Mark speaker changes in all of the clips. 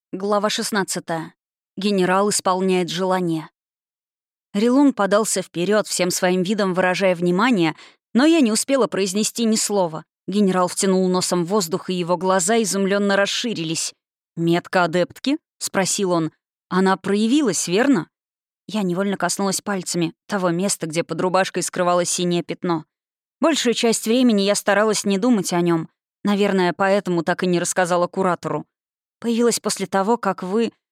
Speaker 1: Глава 16. Генерал исполняет желание. Рилун подался вперед, всем своим видом выражая внимание, но я не успела произнести ни слова. Генерал втянул носом воздух, и его глаза изумленно расширились. «Метка адептки?» — спросил он. «Она проявилась, верно?» Я невольно коснулась пальцами того места, где под рубашкой скрывалось синее пятно. Большую часть времени я старалась не думать о нем. Наверное, поэтому так и не рассказала куратору. Появилась после того, как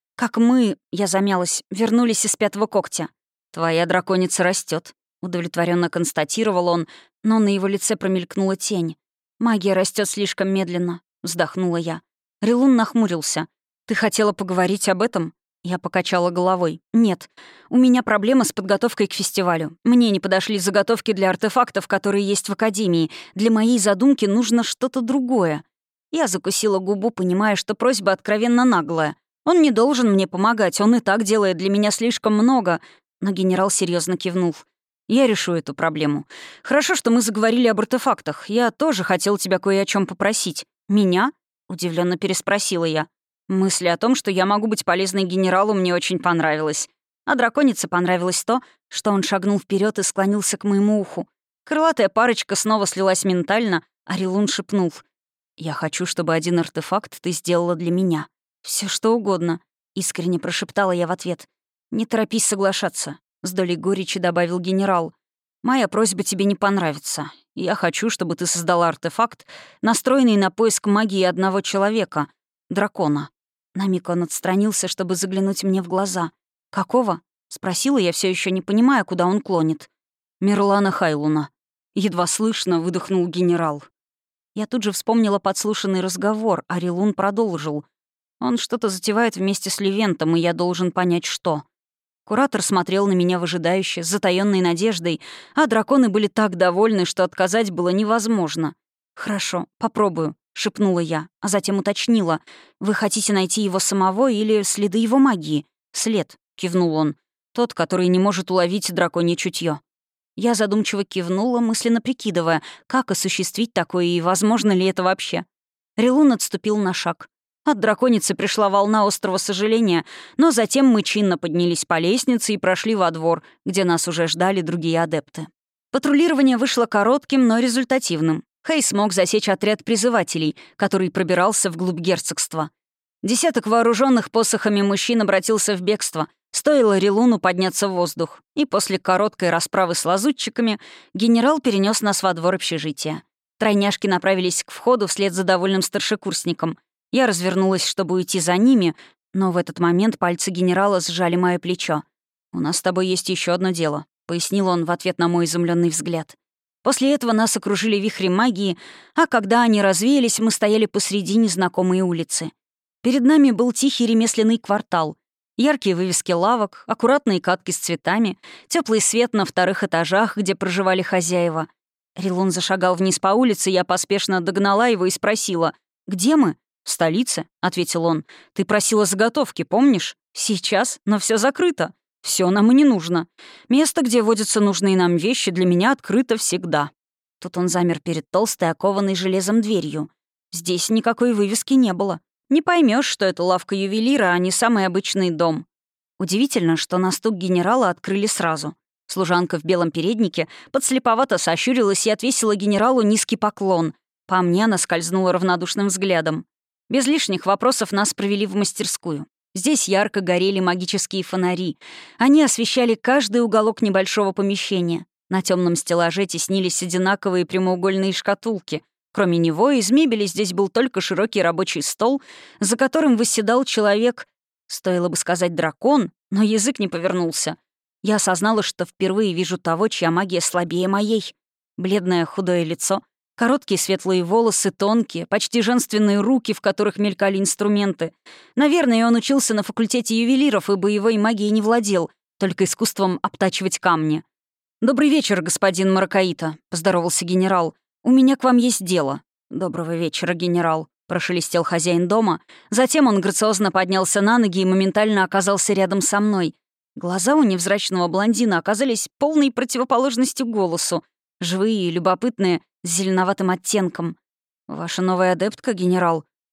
Speaker 1: мы, я замялась, вернулись из пятого когтя. «Твоя драконица растет, удовлетворенно констатировал он, но на его лице промелькнула тень. «Магия растет слишком медленно», — вздохнула я. Рилун нахмурился. «Ты хотела поговорить об этом?» Я покачала головой. «Нет, у меня проблема с подготовкой к фестивалю. Мне не подошли заготовки для артефактов, которые есть в Академии. Для моей задумки нужно что-то другое». Я закусила губу, понимая, что просьба откровенно наглая. Он не должен мне помогать, он и так делает для меня слишком много. Но генерал серьезно кивнул. «Я решу эту проблему. Хорошо, что мы заговорили об артефактах. Я тоже хотел тебя кое о чем попросить». «Меня?» — удивленно переспросила я. Мысль о том, что я могу быть полезной генералу, мне очень понравилась. А драконице понравилось то, что он шагнул вперед и склонился к моему уху. Крылатая парочка снова слилась ментально, а Рилун шепнул. «Я хочу, чтобы один артефакт ты сделала для меня. Все что угодно», — искренне прошептала я в ответ. «Не торопись соглашаться», — с долей горечи добавил генерал. «Моя просьба тебе не понравится. Я хочу, чтобы ты создала артефакт, настроенный на поиск магии одного человека — дракона». На миг он отстранился, чтобы заглянуть мне в глаза. «Какого?» — спросила я, все еще не понимая, куда он клонит. «Мирлана Хайлуна». Едва слышно выдохнул генерал. Я тут же вспомнила подслушанный разговор, а Рилун продолжил. Он что-то затевает вместе с Левентом, и я должен понять, что. Куратор смотрел на меня выжидающе, с затаённой надеждой, а драконы были так довольны, что отказать было невозможно. «Хорошо, попробую», — шепнула я, а затем уточнила. «Вы хотите найти его самого или следы его магии?» «След», — кивнул он. «Тот, который не может уловить драконье чутье». Я задумчиво кивнула, мысленно прикидывая, как осуществить такое и возможно ли это вообще. Рилун отступил на шаг. От драконицы пришла волна острого сожаления, но затем мы чинно поднялись по лестнице и прошли во двор, где нас уже ждали другие адепты. Патрулирование вышло коротким, но результативным. Хей смог засечь отряд призывателей, который пробирался вглубь герцогства. Десяток вооруженных посохами мужчин обратился в бегство. Стоило Рилуну подняться в воздух, и после короткой расправы с лазутчиками генерал перенес нас во двор общежития. Тройняшки направились к входу вслед за довольным старшекурсником. Я развернулась, чтобы уйти за ними, но в этот момент пальцы генерала сжали мое плечо. «У нас с тобой есть еще одно дело», — пояснил он в ответ на мой изумленный взгляд. После этого нас окружили вихри магии, а когда они развеялись, мы стояли посреди незнакомой улицы. Перед нами был тихий ремесленный квартал. Яркие вывески лавок, аккуратные катки с цветами, теплый свет на вторых этажах, где проживали хозяева. Рилун зашагал вниз по улице, я поспешно догнала его и спросила: «Где мы?» «В столице», — ответил он. «Ты просила заготовки, помнишь? Сейчас, но все закрыто. Все нам и не нужно. Место, где водятся нужные нам вещи, для меня открыто всегда». Тут он замер перед толстой, окованной железом дверью. Здесь никакой вывески не было. Не поймешь, что это лавка ювелира, а не самый обычный дом. Удивительно, что на стук генерала открыли сразу. Служанка в белом переднике подслеповато сощурилась и отвесила генералу низкий поклон. По мне она скользнула равнодушным взглядом. Без лишних вопросов нас провели в мастерскую. Здесь ярко горели магические фонари. Они освещали каждый уголок небольшого помещения. На темном стеллаже теснились одинаковые прямоугольные шкатулки. Кроме него, из мебели здесь был только широкий рабочий стол, за которым восседал человек, стоило бы сказать дракон, но язык не повернулся. Я осознала, что впервые вижу того, чья магия слабее моей. Бледное худое лицо, короткие светлые волосы, тонкие, почти женственные руки, в которых мелькали инструменты. Наверное, он учился на факультете ювелиров и боевой магией не владел, только искусством обтачивать камни. «Добрый вечер, господин Маракаита», — поздоровался генерал. «У меня к вам есть дело». «Доброго вечера, генерал», — прошелестел хозяин дома. Затем он грациозно поднялся на ноги и моментально оказался рядом со мной. Глаза у невзрачного блондина оказались полной противоположностью голосу. Живые и любопытные, с зеленоватым оттенком. «Ваша новая адептка, генерал?» —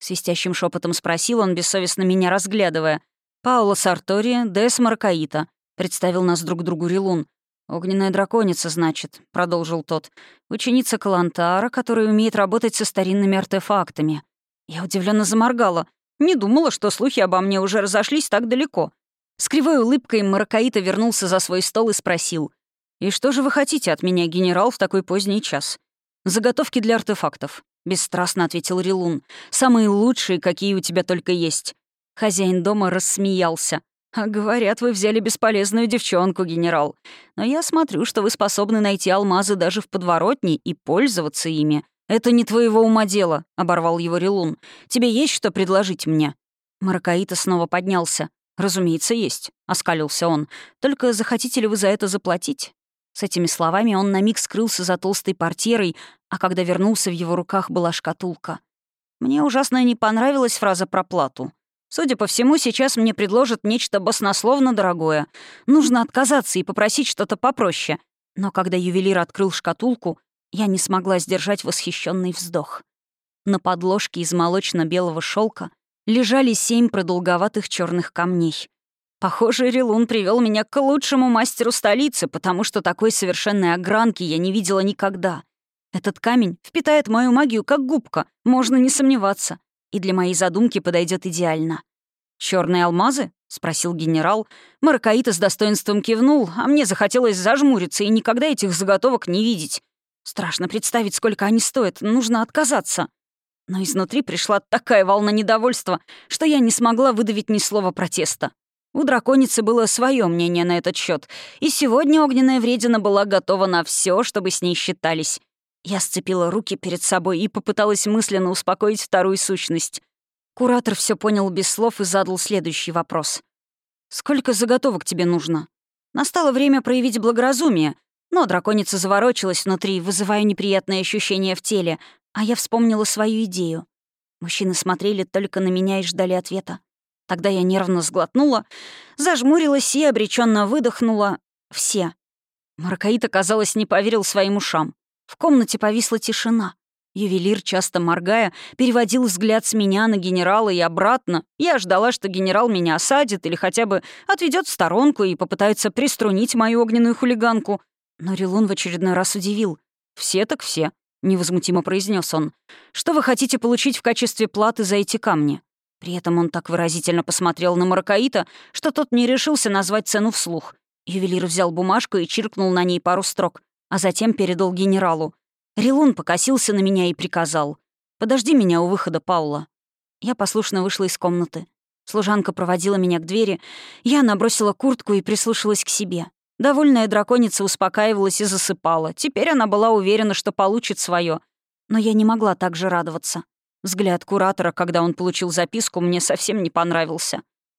Speaker 1: свистящим шепотом спросил он, бессовестно меня разглядывая. «Паула Сартори, Дес Маракаита», — представил нас друг другу Рилун. «Огненная драконица, значит», — продолжил тот. «Ученица Калантара, которая умеет работать со старинными артефактами». Я удивленно заморгала. Не думала, что слухи обо мне уже разошлись так далеко. С кривой улыбкой Маракаита вернулся за свой стол и спросил. «И что же вы хотите от меня, генерал, в такой поздний час?» «Заготовки для артефактов», — бесстрастно ответил Рилун. «Самые лучшие, какие у тебя только есть». Хозяин дома рассмеялся. «А говорят, вы взяли бесполезную девчонку, генерал. Но я смотрю, что вы способны найти алмазы даже в подворотне и пользоваться ими. Это не твоего ума дело», — оборвал его Рилун. «Тебе есть что предложить мне?» Маракаита снова поднялся. «Разумеется, есть», — оскалился он. «Только захотите ли вы за это заплатить?» С этими словами он на миг скрылся за толстой портьерой, а когда вернулся, в его руках была шкатулка. Мне ужасно не понравилась фраза про плату. Судя по всему, сейчас мне предложат нечто баснословно дорогое. Нужно отказаться и попросить что-то попроще. Но когда ювелир открыл шкатулку, я не смогла сдержать восхищенный вздох. На подложке из молочно-белого шелка лежали 7 продолговатых черных камней. Похоже, Рилун привел меня к лучшему мастеру столицы, потому что такой совершенной огранки я не видела никогда. Этот камень впитает мою магию как губка, можно не сомневаться, и для моей задумки подойдет идеально. «Черные алмазы?» — спросил генерал. Маракаита с достоинством кивнул, а мне захотелось зажмуриться и никогда этих заготовок не видеть. Страшно представить, сколько они стоят, нужно отказаться. Но изнутри пришла такая волна недовольства, что я не смогла выдавить ни слова протеста. У драконицы было свое мнение на этот счет, и сегодня огненная вредина была готова на все, чтобы с ней считались. Я сцепила руки перед собой и попыталась мысленно успокоить вторую сущность. Куратор все понял без слов и задал следующий вопрос. «Сколько заготовок тебе нужно?» Настало время проявить благоразумие, но драконица заворочилась внутри, вызывая неприятные ощущения в теле, а я вспомнила свою идею. Мужчины смотрели только на меня и ждали ответа. Тогда я нервно сглотнула, зажмурилась и обреченно выдохнула. Все. Маракаита, казалось, не поверил своим ушам. В комнате повисла тишина. Ювелир, часто моргая, переводил взгляд с меня на генерала и обратно. Я ждала, что генерал меня осадит или хотя бы отведет в сторонку и попытается приструнить мою огненную хулиганку. Но Рилун в очередной раз удивил. «Все так все», — невозмутимо произнес он. «Что вы хотите получить в качестве платы за эти камни?» При этом он так выразительно посмотрел на Маракаита, что тот не решился назвать цену вслух. Ювелир взял бумажку и чиркнул на ней пару строк, а затем передал генералу. Рилун покосился на меня и приказал. «Подожди меня у выхода, Паула». Я послушно вышла из комнаты. Служанка проводила меня к двери. Я набросила куртку и прислушалась к себе. Довольная драконица успокаивалась и засыпала. Теперь она была уверена, что получит свое. Но я не могла так же радоваться. Взгляд куратора, когда он получил записку, мне совсем не понравился.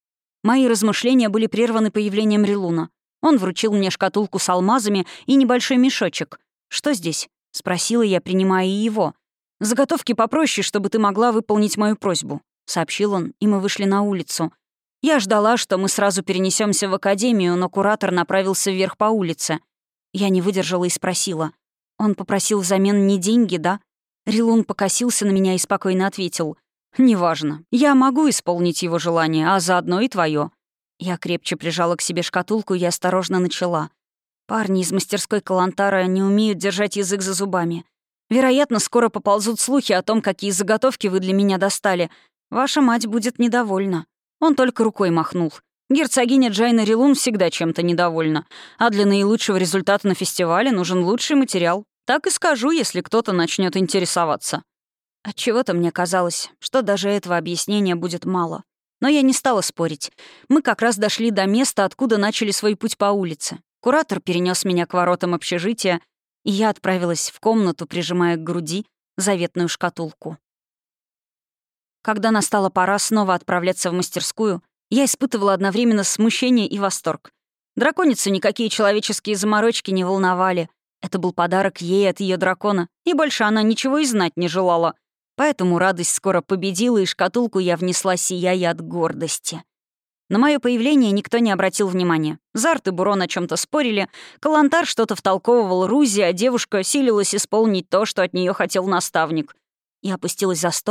Speaker 1: Мои размышления были прерваны появлением Рилуна. Он вручил мне шкатулку с алмазами и небольшой мешочек. «Что здесь?» — спросила я, принимая и его. «Заготовки попроще, чтобы ты могла выполнить мою просьбу», — сообщил он, и мы вышли на улицу. Я ждала, что мы сразу перенесемся в академию, но куратор направился вверх по улице. Я не выдержала и спросила. «Он попросил взамен не деньги, да?» Рилун покосился на меня и спокойно ответил. «Неважно. Я могу исполнить его желание, а заодно и твое». Я крепче прижала к себе шкатулку и осторожно начала. «Парни из мастерской Калантара не умеют держать язык за зубами. Вероятно, скоро поползут слухи о том, какие заготовки вы для меня достали. Ваша мать будет недовольна». Он только рукой махнул. Герцогиня Джайна Рилун всегда чем-то недовольна, а для наилучшего результата на фестивале нужен лучший материал. Так и скажу, если кто-то начнет интересоваться. Отчего-то мне казалось, что даже этого объяснения будет мало. Но я не стала спорить. Мы как раз дошли до места, откуда начали свой путь по улице. Куратор перенес меня к воротам общежития, и я отправилась в комнату, прижимая к груди заветную шкатулку. Когда настала пора снова отправляться в мастерскую, я испытывала одновременно смущение и восторг. Драконицу никакие человеческие заморочки не волновали. Это был подарок ей от ее дракона, и больше она ничего и знать не желала. Поэтому радость скоро победила, и шкатулку я внесла, сияя от гордости. На мое появление никто не обратил внимания. Зарт и Бурон о чем то спорили, Калантар что-то втолковывал Рузи, а девушка силилась исполнить то, что от нее хотел наставник. Я опустилась за стол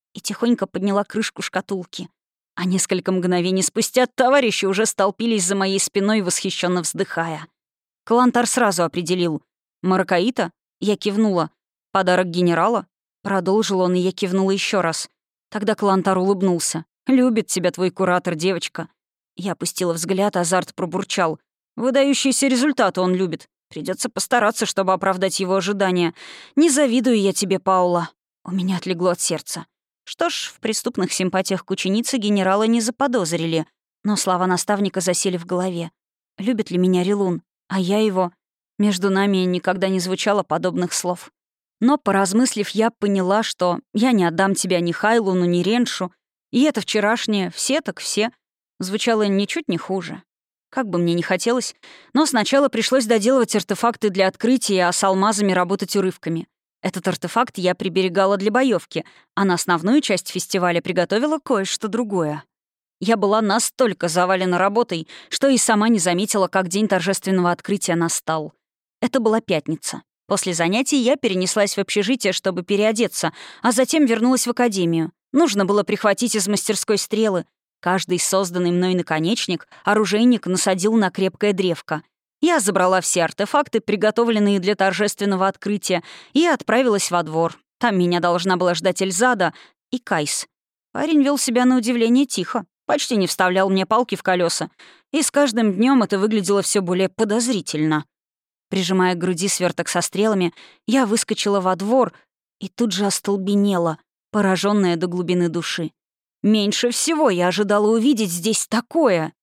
Speaker 1: и тихонько подняла крышку шкатулки. А несколько мгновений спустя товарищи уже столпились за моей спиной, восхищенно вздыхая. Калантар сразу определил. «Маракаита?» Я кивнула. «Подарок генерала?» Продолжил он, и я кивнула еще раз. Тогда Калантар улыбнулся. «Любит тебя твой куратор, девочка». Я опустила взгляд, азарт пробурчал. «Выдающиеся результаты он любит. Придется постараться, чтобы оправдать его ожидания. Не завидую я тебе, Паула». У меня отлегло от сердца. Что ж, в преступных симпатиях к ученице генерала не заподозрили, но слова наставника засели в голове. Любит ли меня Рилун? А я его. Между нами никогда не звучало подобных слов. Но, поразмыслив, я поняла, что я не отдам тебя ни Хайлуну, ни Реншу, и это вчерашнее «все так все» звучало ничуть не хуже. Как бы мне ни хотелось, но сначала пришлось доделывать артефакты для открытия, а с алмазами работать урывками. Этот артефакт я приберегала для боевки, а на основную часть фестиваля приготовила кое-что другое. Я была настолько завалена работой, что и сама не заметила, как день торжественного открытия настал. Это была пятница. После занятий я перенеслась в общежитие, чтобы переодеться, а затем вернулась в академию. Нужно было прихватить из мастерской стрелы. Каждый созданный мной наконечник оружейник насадил на крепкое древко. Я забрала все артефакты, приготовленные для торжественного открытия, и отправилась во двор. Там меня должна была ждать Эльзада и Кайс. Парень вел себя на удивление тихо, почти не вставлял мне палки в колеса, и с каждым днем это выглядело все более подозрительно. Прижимая к груди сверток со стрелами, я выскочила во двор и тут же остолбенела, пораженная до глубины души. Меньше всего я ожидала увидеть здесь такое.